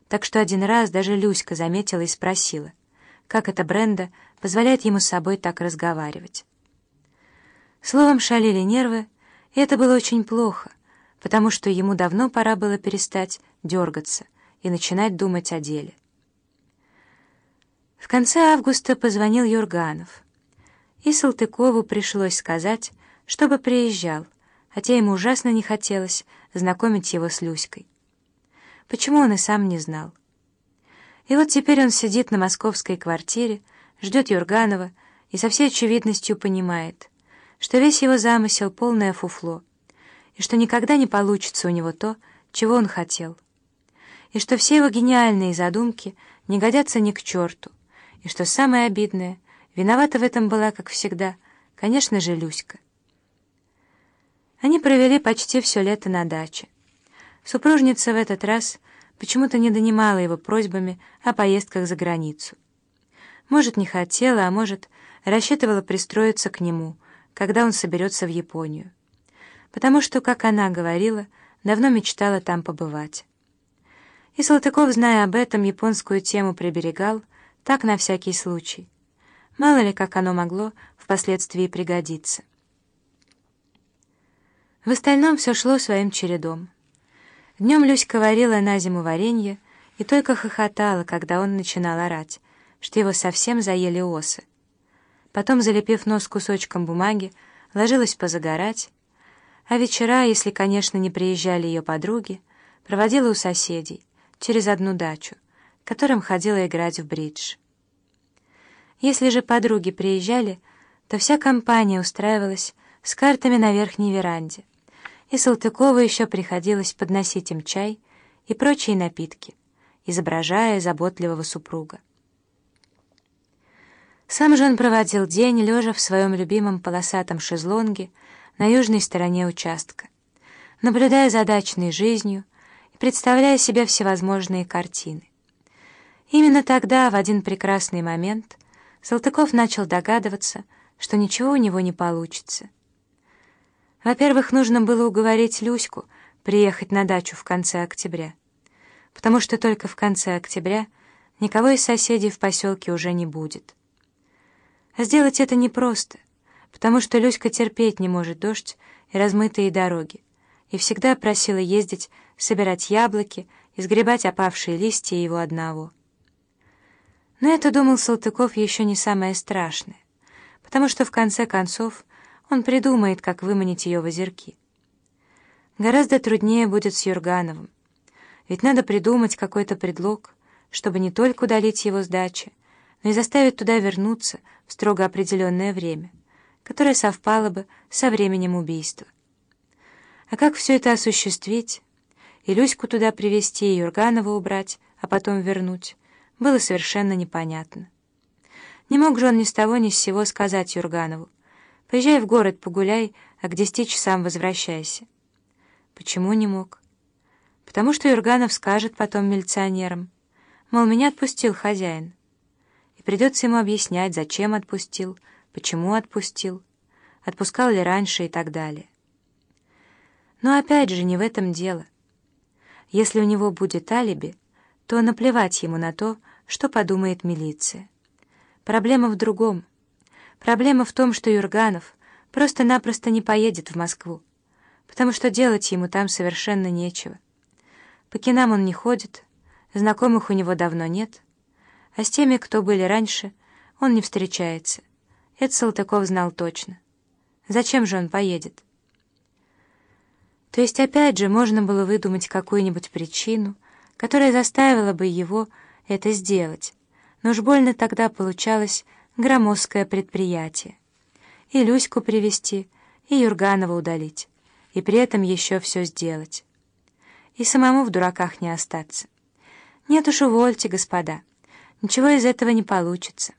так что один раз даже Люська заметила и спросила, как это Бренда позволяет ему с собой так разговаривать. Словом, шалили нервы, и это было очень плохо, потому что ему давно пора было перестать дергаться и начинать думать о деле. В конце августа позвонил Юрганов, и Салтыкову пришлось сказать, чтобы приезжал, хотя ему ужасно не хотелось знакомить его с Люськой. Почему, он и сам не знал. И вот теперь он сидит на московской квартире, ждет Юрганова и со всей очевидностью понимает, что весь его замысел — полное фуфло, и что никогда не получится у него то, чего он хотел, и что все его гениальные задумки не годятся ни к черту, и что самое обидное, виновата в этом была, как всегда, конечно же, Люська. Они провели почти все лето на даче. Супружница в этот раз почему-то не донимала его просьбами о поездках за границу. Может, не хотела, а может, рассчитывала пристроиться к нему, когда он соберется в Японию. Потому что, как она говорила, давно мечтала там побывать. И Салтыков, зная об этом, японскую тему приберегал, так на всякий случай. Мало ли, как оно могло впоследствии пригодиться. В остальном все шло своим чередом. Днем Люська варила на зиму варенье и только хохотала, когда он начинал орать, что его совсем заели осы. Потом, залепив нос кусочком бумаги, ложилась позагорать, а вечера, если, конечно, не приезжали ее подруги, проводила у соседей, через одну дачу, к которым ходила играть в бридж. Если же подруги приезжали, то вся компания устраивалась с картами на верхней веранде, и Салтыкову еще приходилось подносить им чай и прочие напитки, изображая заботливого супруга. Сам же он проводил день, лежа в своем любимом полосатом шезлонге на южной стороне участка, наблюдая за дачной жизнью и представляя себе всевозможные картины. Именно тогда, в один прекрасный момент, Салтыков начал догадываться, что ничего у него не получится. Во-первых, нужно было уговорить Люську приехать на дачу в конце октября, потому что только в конце октября никого из соседей в поселке уже не будет. А сделать это непросто, потому что Люська терпеть не может дождь и размытые дороги, и всегда просила ездить, собирать яблоки и сгребать опавшие листья его одного. Но это, думал Салтыков, еще не самое страшное, потому что в конце концов он придумает, как выманить ее в озерки. Гораздо труднее будет с Юргановым, ведь надо придумать какой-то предлог, чтобы не только удалить его с дачи, но и заставить туда вернуться в строго определенное время, которое совпало бы со временем убийства. А как все это осуществить, и Люську туда привезти, и Юрганова убрать, а потом вернуть, было совершенно непонятно. Не мог же он ни с того ни с сего сказать Юрганову: «Поезжай в город, погуляй, а к 10 часам возвращайся». Почему не мог? Потому что Юрганов скажет потом милиционерам, мол, меня отпустил хозяин. И придется ему объяснять, зачем отпустил, почему отпустил, отпускал ли раньше и так далее. Но опять же, не в этом дело. Если у него будет алиби, то наплевать ему на то, что подумает милиция. Проблема в другом. Проблема в том, что Юрганов просто-напросто не поедет в Москву, потому что делать ему там совершенно нечего. По кинам он не ходит, знакомых у него давно нет, а с теми, кто были раньше, он не встречается. Это Салтыков знал точно. Зачем же он поедет? То есть опять же можно было выдумать какую-нибудь причину, которая заставила бы его это сделать, но уж больно тогда получалось громоздкое предприятие. И Люську привезти, и Юрганова удалить, и при этом еще все сделать. И самому в дураках не остаться. Нет уж, увольте, господа, ничего из этого не получится.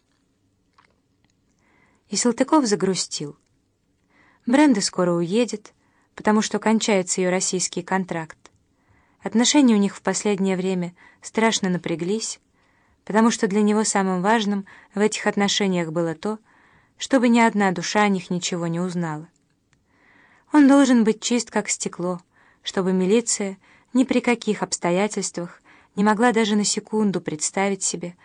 И Салтыков загрустил. Бренда скоро уедет, потому что кончается ее российский контракт. Отношения у них в последнее время страшно напряглись, потому что для него самым важным в этих отношениях было то, чтобы ни одна душа о них ничего не узнала. Он должен быть чист, как стекло, чтобы милиция ни при каких обстоятельствах не могла даже на секунду представить себе,